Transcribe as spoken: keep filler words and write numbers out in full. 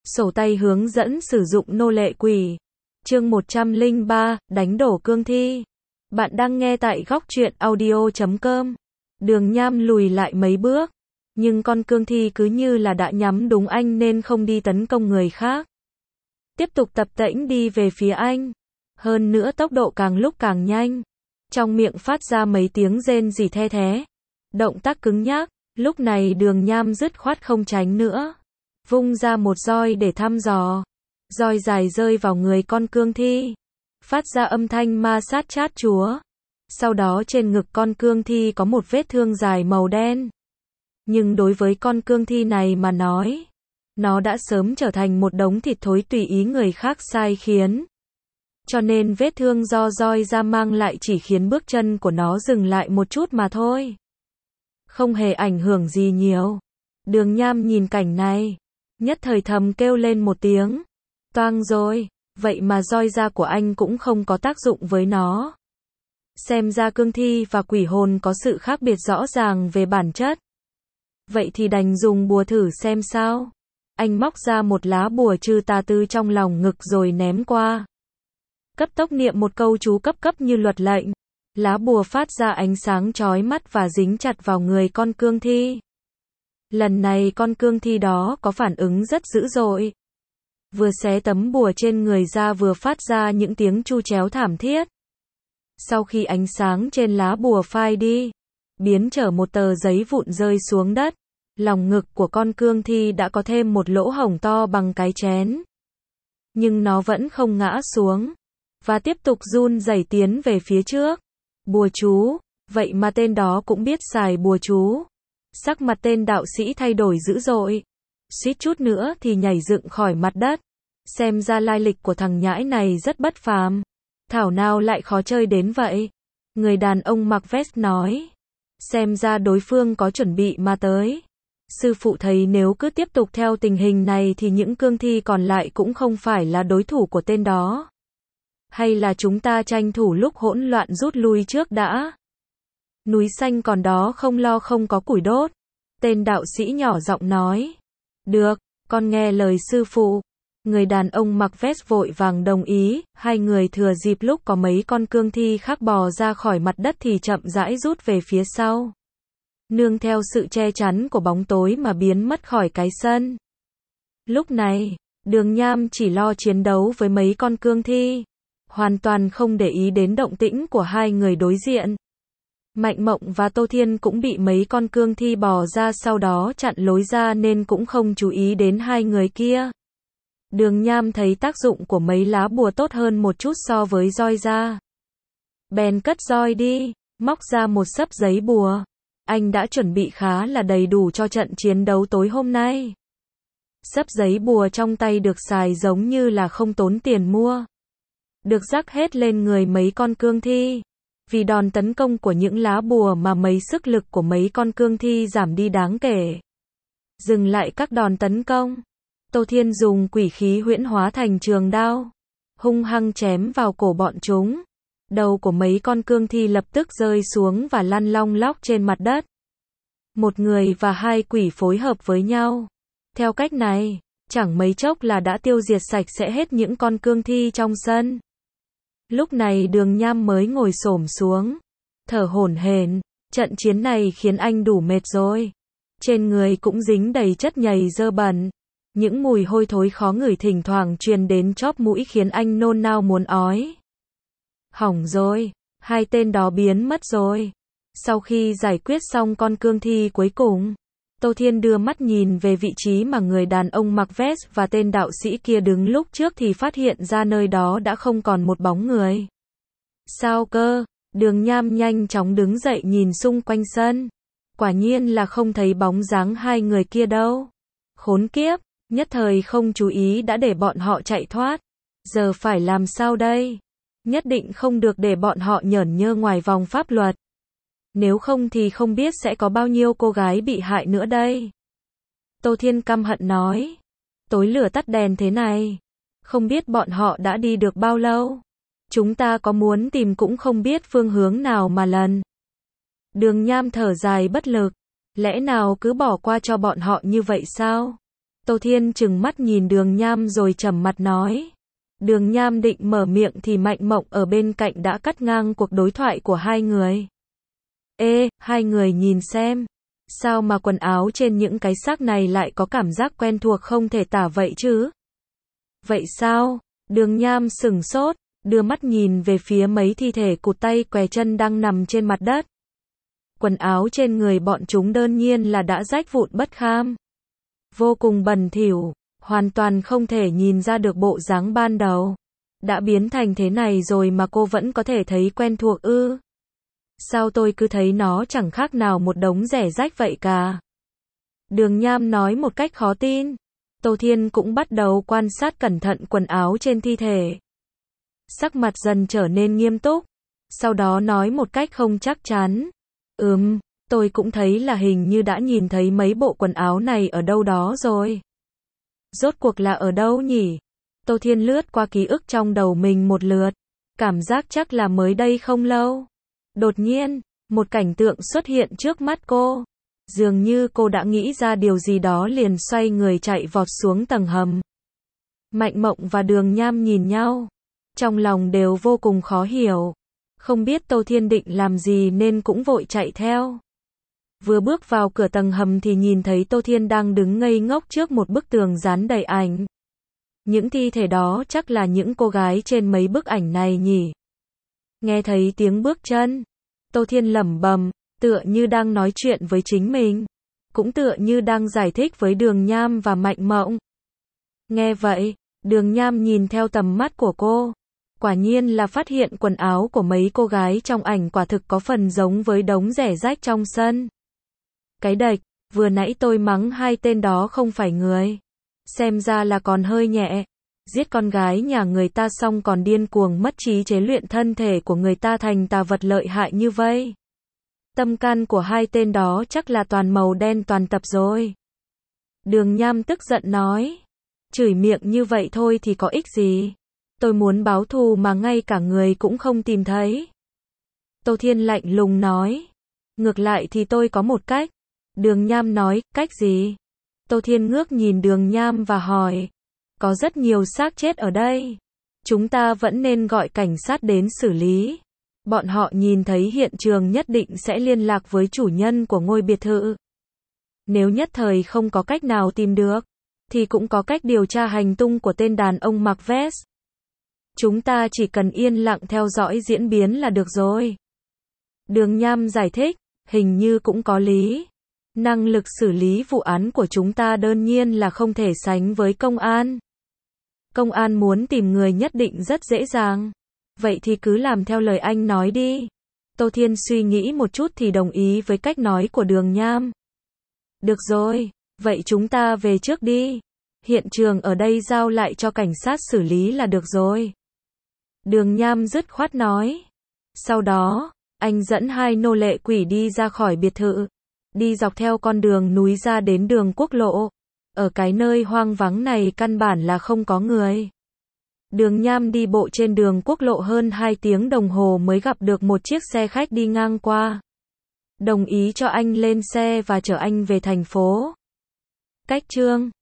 Sổ tay hướng dẫn sử dụng nô lệ quỷ. Chương một trăm lẻ ba, đánh đổ cương thi. Bạn đang nghe tại góc truyện audio chấm com. Đường Nham lùi lại mấy bước, nhưng con cương thi cứ như là đã nhắm đúng anh nên không đi tấn công người khác. Tiếp tục tập tễnh đi về phía anh. Hơn nữa tốc độ càng lúc càng nhanh. Trong miệng phát ra mấy tiếng rên rỉ the thé. Động tác cứng nhắc. Lúc này Đường Nham dứt khoát không tránh nữa. Vung ra một roi để thăm dò. Roi dài rơi vào người con cương thi. Phát ra âm thanh ma sát chát chúa. Sau đó trên ngực con cương thi có một vết thương dài màu đen. Nhưng đối với con cương thi này mà nói, nó đã sớm trở thành một đống thịt thối tùy ý người khác sai khiến. Cho nên vết thương do roi ra mang lại chỉ khiến bước chân của nó dừng lại một chút mà thôi. Không hề ảnh hưởng gì nhiều. Đường Nham nhìn cảnh này, nhất thời thầm kêu lên một tiếng. Toang rồi, vậy mà roi da của anh cũng không có tác dụng với nó. Xem ra cương thi và quỷ hồn có sự khác biệt rõ ràng về bản chất. Vậy thì đành dùng bùa thử xem sao. Anh móc ra một lá bùa trừ tà tư trong lòng ngực rồi ném qua. Cấp tốc niệm một câu chú cấp cấp như luật lệnh. Lá bùa phát ra ánh sáng chói mắt và dính chặt vào người con cương thi. Lần này con cương thi đó có phản ứng rất dữ dội. Vừa xé tấm bùa trên người ra vừa phát ra những tiếng chu chéo thảm thiết. Sau khi ánh sáng trên lá bùa phai đi, biến trở một tờ giấy vụn rơi xuống đất, lòng ngực của con cương thi đã có thêm một lỗ hổng to bằng cái chén. Nhưng nó vẫn không ngã xuống, và tiếp tục run rẩy tiến về phía trước. Bùa chú, vậy mà tên đó cũng biết xài bùa chú. Sắc mặt tên đạo sĩ thay đổi dữ dội, suýt chút nữa thì nhảy dựng khỏi mặt đất. Xem ra lai lịch của thằng nhãi này rất bất phàm. Thảo nào lại khó chơi đến vậy. Người đàn ông mặc vest nói. Xem ra đối phương có chuẩn bị mà tới. Sư phụ thấy nếu cứ tiếp tục theo tình hình này thì những cương thi còn lại cũng không phải là đối thủ của tên đó. Hay là chúng ta tranh thủ lúc hỗn loạn rút lui trước đã. Núi xanh còn đó không lo không có củi đốt. Tên đạo sĩ nhỏ giọng nói. Được, con nghe lời sư phụ. Người đàn ông mặc vest vội vàng đồng ý. Hai người thừa dịp lúc có mấy con cương thi khác bò ra khỏi mặt đất thì chậm rãi rút về phía sau. Nương theo sự che chắn của bóng tối mà biến mất khỏi cái sân. Lúc này, Đường Nham chỉ lo chiến đấu với mấy con cương thi. Hoàn toàn không để ý đến động tĩnh của hai người đối diện. Mạnh Mộng và Tô Thiên cũng bị mấy con cương thi bò ra sau đó chặn lối ra nên cũng không chú ý đến hai người kia. Đường Nham thấy tác dụng của mấy lá bùa tốt hơn một chút so với roi ra. Bèn cất roi đi, móc ra một xấp giấy bùa. Anh đã chuẩn bị khá là đầy đủ cho trận chiến đấu tối hôm nay. Xấp giấy bùa trong tay được xài giống như là không tốn tiền mua. Được rắc hết lên người mấy con cương thi. Vì đòn tấn công của những lá bùa mà mấy sức lực của mấy con cương thi giảm đi đáng kể. Dừng lại các đòn tấn công. Tô Thiên dùng quỷ khí huyễn hóa thành trường đao. Hung hăng chém vào cổ bọn chúng. Đầu của mấy con cương thi lập tức rơi xuống và lăn long lóc trên mặt đất. Một người và hai quỷ phối hợp với nhau. Theo cách này, chẳng mấy chốc là đã tiêu diệt sạch sẽ hết những con cương thi trong sân. Lúc này Đường Nham mới ngồi xổm xuống, thở hổn hển. Trận chiến này khiến anh đủ mệt rồi. Trên người cũng dính đầy chất nhầy dơ bẩn. Những mùi hôi thối khó ngửi thỉnh thoảng truyền đến chóp mũi khiến anh nôn nao muốn ói. Hỏng rồi, hai tên đó biến mất rồi. Sau khi giải quyết xong con cương thi cuối cùng, Tô Thiên đưa mắt nhìn về vị trí mà người đàn ông mặc vest và tên đạo sĩ kia đứng lúc trước thì phát hiện ra nơi đó đã không còn một bóng người. Sao cơ? Đường Nham nhanh chóng đứng dậy nhìn xung quanh sân. Quả nhiên là không thấy bóng dáng hai người kia đâu. Khốn kiếp, nhất thời không chú ý đã để bọn họ chạy thoát. Giờ phải làm sao đây? Nhất định không được để bọn họ nhởn nhơ ngoài vòng pháp luật. Nếu không thì không biết sẽ có bao nhiêu cô gái bị hại nữa đây. Tô Thiên căm hận nói. Tối lửa tắt đèn thế này. Không biết bọn họ đã đi được bao lâu. Chúng ta có muốn tìm cũng không biết phương hướng nào mà lần. Đường Nham thở dài bất lực. Lẽ nào cứ bỏ qua cho bọn họ như vậy sao? Tô Thiên trừng mắt nhìn Đường Nham rồi trầm mặt nói. Đường Nham định mở miệng thì Mạnh Mộng ở bên cạnh đã cắt ngang cuộc đối thoại của hai người. Ê, hai người nhìn xem. Sao mà quần áo trên những cái xác này lại có cảm giác quen thuộc không thể tả vậy chứ? Vậy sao? Đường Nham sửng sốt, đưa mắt nhìn về phía mấy thi thể cụt tay què chân đang nằm trên mặt đất. Quần áo trên người bọn chúng đơn nhiên là đã rách vụn bất kham. Vô cùng bẩn thỉu, hoàn toàn không thể nhìn ra được bộ dáng ban đầu. Đã biến thành thế này rồi mà cô vẫn có thể thấy quen thuộc ư? Sao tôi cứ thấy nó chẳng khác nào một đống rẻ rách vậy cả? Đường Nham nói một cách khó tin. Tô Thiên cũng bắt đầu quan sát cẩn thận quần áo trên thi thể. Sắc mặt dần trở nên nghiêm túc. Sau đó nói một cách không chắc chắn. Ừm, tôi cũng thấy là hình như đã nhìn thấy mấy bộ quần áo này ở đâu đó rồi. Rốt cuộc là ở đâu nhỉ? Tô Thiên lướt qua ký ức trong đầu mình một lượt. Cảm giác chắc là mới đây không lâu. Đột nhiên, một cảnh tượng xuất hiện trước mắt cô. Dường như cô đã nghĩ ra điều gì đó liền xoay người chạy vọt xuống tầng hầm. Mạnh Mộng và Đường Nham nhìn nhau. Trong lòng đều vô cùng khó hiểu. Không biết Tô Thiên định làm gì nên cũng vội chạy theo. Vừa bước vào cửa tầng hầm thì nhìn thấy Tô Thiên đang đứng ngây ngốc trước một bức tường dán đầy ảnh. Những thi thể đó chắc là những cô gái trên mấy bức ảnh này nhỉ? Nghe thấy tiếng bước chân, Tô Thiên lẩm bẩm, tựa như đang nói chuyện với chính mình, cũng tựa như đang giải thích với Đường Nham và Mạnh Mộng. Nghe vậy, Đường Nham nhìn theo tầm mắt của cô, quả nhiên là phát hiện quần áo của mấy cô gái trong ảnh quả thực có phần giống với đống rẻ rách trong sân. Cái đệch, vừa nãy tôi mắng hai tên đó không phải người. Xem ra là còn hơi nhẹ. Giết con gái nhà người ta xong còn điên cuồng mất trí chế luyện thân thể của người ta thành tà vật lợi hại như vây. Tâm can của hai tên đó chắc là toàn màu đen toàn tập rồi. Đường Nham tức giận nói. Chửi miệng như vậy thôi thì có ích gì. Tôi muốn báo thù mà ngay cả người cũng không tìm thấy. Tô Thiên lạnh lùng nói. Ngược lại thì tôi có một cách. Đường Nham nói, cách gì? Tô Thiên ngước nhìn Đường Nham và hỏi. Có rất nhiều xác chết ở đây. Chúng ta vẫn nên gọi cảnh sát đến xử lý. Bọn họ nhìn thấy hiện trường nhất định sẽ liên lạc với chủ nhân của ngôi biệt thự. Nếu nhất thời không có cách nào tìm được, thì cũng có cách điều tra hành tung của tên đàn ông mặc vest. Chúng ta chỉ cần yên lặng theo dõi diễn biến là được rồi. Đường Nham giải thích, hình như cũng có lý. Năng lực xử lý vụ án của chúng ta đơn nhiên là không thể sánh với công an. Công an muốn tìm người nhất định rất dễ dàng. Vậy thì cứ làm theo lời anh nói đi. Tô Thiên suy nghĩ một chút thì đồng ý với cách nói của Đường Nham. Được rồi, vậy chúng ta về trước đi. Hiện trường ở đây giao lại cho cảnh sát xử lý là được rồi. Đường Nham dứt khoát nói. Sau đó, anh dẫn hai nô lệ quỷ đi ra khỏi biệt thự. Đi dọc theo con đường núi ra đến đường quốc lộ. Ở cái nơi hoang vắng này căn bản là không có người. Đường Nham đi bộ trên đường quốc lộ hơn hai tiếng đồng hồ mới gặp được một chiếc xe khách đi ngang qua. Đồng ý cho anh lên xe và chở anh về thành phố. Cách chương